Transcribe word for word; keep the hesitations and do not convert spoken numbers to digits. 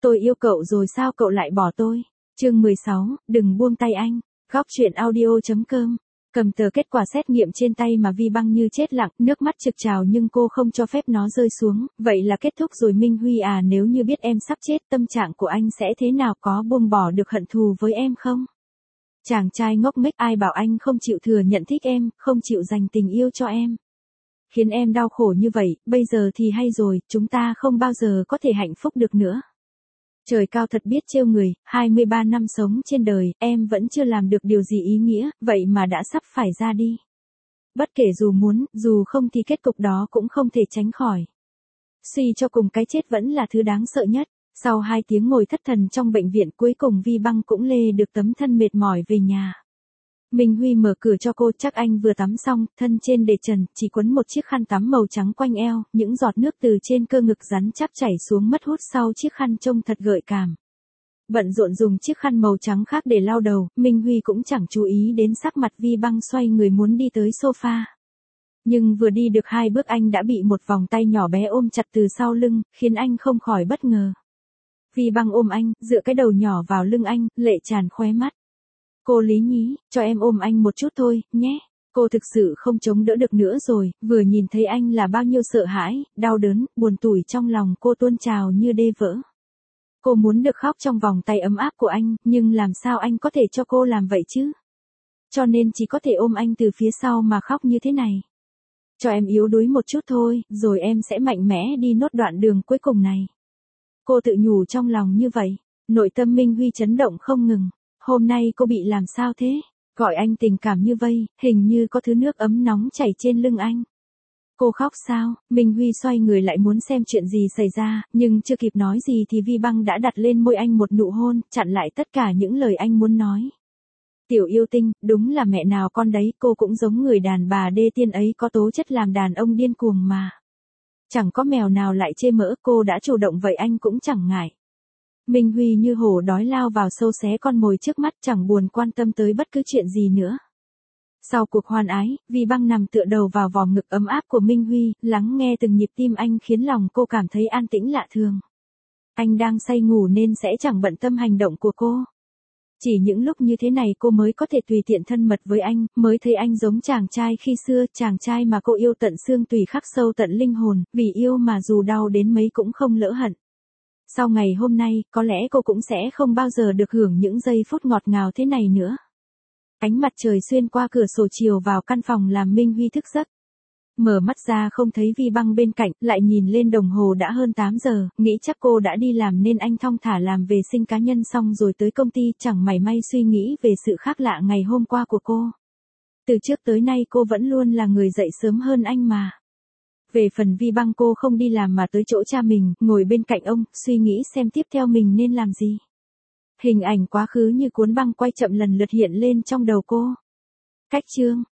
Tôi yêu cậu rồi sao cậu lại bỏ tôi? Chương mười sáu, đừng buông tay anh. Góc truyện audio chấm com. Cầm tờ kết quả xét nghiệm trên tay mà Vi Băng như chết lặng, nước mắt trực trào nhưng cô không cho phép nó rơi xuống. Vậy là kết thúc rồi Minh Huy à, nếu như biết em sắp chết, tâm trạng của anh sẽ thế nào, có buông bỏ được hận thù với em không? Chàng trai ngốc nghếch, ai bảo anh không chịu thừa nhận thích em, không chịu dành tình yêu cho em. Khiến em đau khổ như vậy, bây giờ thì hay rồi, chúng ta không bao giờ có thể hạnh phúc được nữa. Trời cao thật biết trêu người, hai mươi ba năm sống trên đời, em vẫn chưa làm được điều gì ý nghĩa, vậy mà đã sắp phải ra đi. Bất kể dù muốn, dù không thì kết cục đó cũng không thể tránh khỏi. Suy cho cùng cái chết vẫn là thứ đáng sợ nhất. Sau hai tiếng ngồi thất thần trong bệnh viện, cuối cùng Vi Băng cũng lê được tấm thân mệt mỏi về nhà. Minh Huy mở cửa cho cô, chắc anh vừa tắm xong, thân trên để trần, chỉ quấn một chiếc khăn tắm màu trắng quanh eo, những giọt nước từ trên cơ ngực rắn chắc chảy xuống mất hút sau chiếc khăn trông thật gợi cảm. Bận rộn dùng chiếc khăn màu trắng khác để lau đầu, Minh Huy cũng chẳng chú ý đến sắc mặt Vi Băng, xoay người muốn đi tới sofa. Nhưng vừa đi được hai bước anh đã bị một vòng tay nhỏ bé ôm chặt từ sau lưng, khiến anh không khỏi bất ngờ. Vi Băng ôm anh, dựa cái đầu nhỏ vào lưng anh, lệ tràn khóe mắt. Cô Lý nhí, cho em ôm anh một chút thôi, nhé. Cô thực sự không chống đỡ được nữa rồi, vừa nhìn thấy anh là bao nhiêu sợ hãi, đau đớn, buồn tủi trong lòng cô tuôn trào như đê vỡ. Cô muốn được khóc trong vòng tay ấm áp của anh, nhưng làm sao anh có thể cho cô làm vậy chứ? Cho nên chỉ có thể ôm anh từ phía sau mà khóc như thế này. Cho em yếu đuối một chút thôi, rồi em sẽ mạnh mẽ đi nốt đoạn đường cuối cùng này. Cô tự nhủ trong lòng như vậy, nội tâm Minh Huy chấn động không ngừng. Hôm nay cô bị làm sao thế? Gọi anh tình cảm như vây, hình như có thứ nước ấm nóng chảy trên lưng anh. Cô khóc sao? Minh Huy xoay người lại muốn xem chuyện gì xảy ra, nhưng chưa kịp nói gì thì Vi Băng đã đặt lên môi anh một nụ hôn, chặn lại tất cả những lời anh muốn nói. Tiểu yêu tinh, đúng là mẹ nào con đấy, cô cũng giống người đàn bà đê tiên ấy, có tố chất làm đàn ông điên cuồng mà. Chẳng có mèo nào lại chê mỡ, cô đã chủ động vậy anh cũng chẳng ngại. Minh Huy như hổ đói lao vào sâu xé con mồi trước mắt, chẳng buồn quan tâm tới bất cứ chuyện gì nữa. Sau cuộc hoan ái, Vi Băng nằm tựa đầu vào vòng ngực ấm áp của Minh Huy, lắng nghe từng nhịp tim anh khiến lòng cô cảm thấy an tĩnh lạ thường. Anh đang say ngủ nên sẽ chẳng bận tâm hành động của cô. Chỉ những lúc như thế này cô mới có thể tùy tiện thân mật với anh, mới thấy anh giống chàng trai khi xưa, chàng trai mà cô yêu tận xương tủy, khắc sâu tận linh hồn, vì yêu mà dù đau đến mấy cũng không lỡ hận. Sau ngày hôm nay, có lẽ cô cũng sẽ không bao giờ được hưởng những giây phút ngọt ngào thế này nữa. Ánh mặt trời xuyên qua cửa sổ chiều vào căn phòng làm Minh Huy thức giấc. Mở mắt ra không thấy Vi Băng bên cạnh, lại nhìn lên đồng hồ đã hơn tám giờ, nghĩ chắc cô đã đi làm nên anh thong thả làm vệ sinh cá nhân xong rồi tới công ty, chẳng mảy may suy nghĩ về sự khác lạ ngày hôm qua của cô. Từ trước tới nay cô vẫn luôn là người dậy sớm hơn anh mà. Về phần Vi Băng, cô không đi làm mà tới chỗ cha mình, ngồi bên cạnh ông, suy nghĩ xem tiếp theo mình nên làm gì. Hình ảnh quá khứ như cuốn băng quay chậm lần lượt hiện lên trong đầu cô. Cách chương